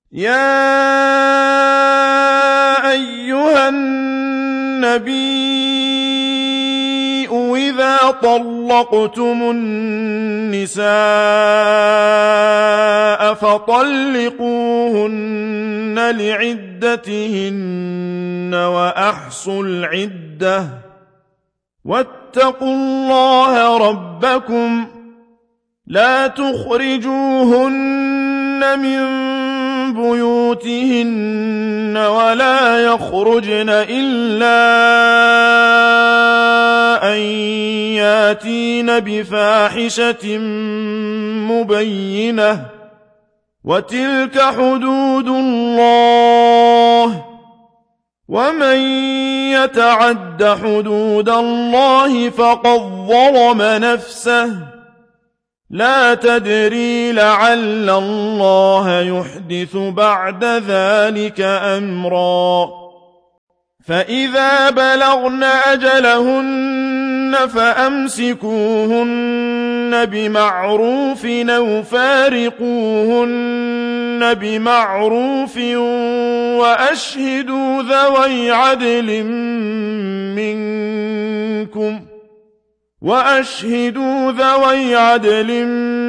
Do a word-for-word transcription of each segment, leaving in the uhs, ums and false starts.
يَا أَيُّهَا النَّبِيُّ إِذَا طَلَّقْتُمُ النِّسَاءَ فَطَلِّقُوهُنَّ لِعِدَّتِهِنَّ وَأَحْصُوا الْعِدَّةَ ۖ وَاتَّقُوا اللَّهَ رَبَّكُمْ ۖ لَا تُخْرِجُوهُنَّ مِن بُيُوتِهِنَّ وَلَا يَخْرُجْنَ إِلَّا أَن يَأْتِينَ بِفَاحِشَةٍ مُّبَيِّنَةٍ ۚ وَتِلْكَ حُدُودُ اللَّهِ ۚ وَمَن يَتَعَدَّ حُدُودَ اللَّهِ فَقَدْ ظَلَمَ نَفْسَهُ ۚ لَا تَدْرِي لَعَلَّ اللَّهَ يُحْدِثُ بَعْدَ ذَٰلِكَ أَمْرًا. فَإِذَا بَلَغْنَ أَجَلَهُنَّ فَأَمْسِكُوهُنَّ بِمَعْرُوفٍ أَوْ فَارِقُوهُنَّ بِمَعْرُوفٍ وَأَشْهِدُوا ذَوَيْ عَدْلٍ مِّنكُمْ وَأَشْهِدُوا ذَوَيْ عَدْلٍ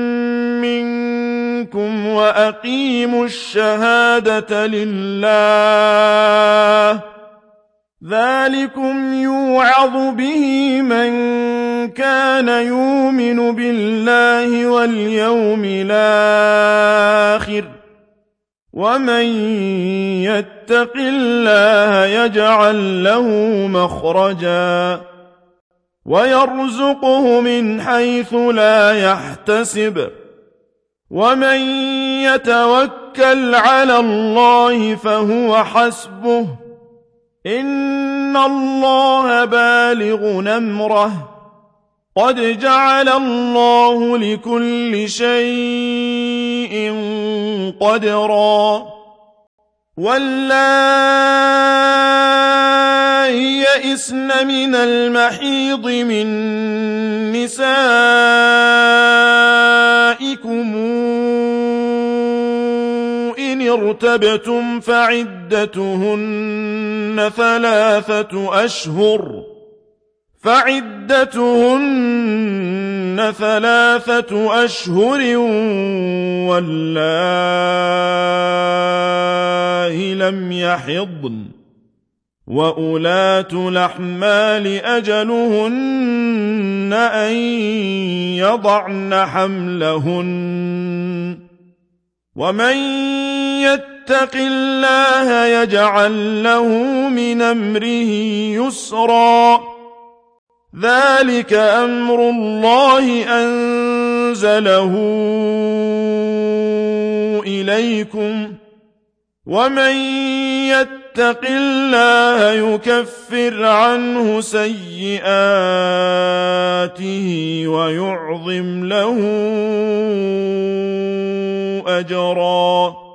مِّنكُمْ وَأَقِيمُوا الشَّهَادَةَ لِلَّهِ ۚ ذَٰلِكُمْ يُوعَظُ بِهِ مَن كَانَ يُؤْمِنُ بِاللَّهِ وَالْيَوْمِ الْآخِرِ ۚ وَمَن يَتَّقِ اللَّهَ يَجْعَل لَّهُ مَخْرَجًا وَيَرْزُقْهُ مِنْ حَيْثُ لَا يَحْتَسِبُ ۚ وَمَن يَتَوَكَّلْ عَلَى اللَّهِ فَهُوَ حَسْبُهُ ۚ إِنَّ اللَّهَ بَالِغُ أَمْرِهِ ۚ قَدْ جَعَلَ اللَّهُ لِكُلِّ شَيْءٍ قَدْرًا. وَاللَّائِي يَئِسْنَ مِنَ الْمَحِيضِ مِن نِّسَائِكُمْ إِنِ ارْتَبْتُمْ فَعِدَّتُهُنَّ ثَلَاثَةُ أَشْهُرٍ فَعِدَّتُهُنَّ ثَلَاثَةُ أَشْهُرٍ وَاللَّائِي لَمْ يَحِضْنَ ۚ وَأُولَاتُ الْأَحْمَالِ أَجَلُهُنَّ أَن يَضَعْنَ حَمْلَهُنَّ ۚ وَمَن يَتَّقِ اللَّهَ يَجْعَل لَّهُ مِنْ أَمْرِهِ يُسْرًا. ذَٰلِكَ أَمْرُ اللَّهِ أَنزَلَهُ إِلَيْكُمْ ۚ وَمَن يَتَّقِ اللَّهَ يُكَفِّرْ عَنْهُ سَيِّئَاتِهِ وَيُعْظِمْ لَهُ أَجْرًا.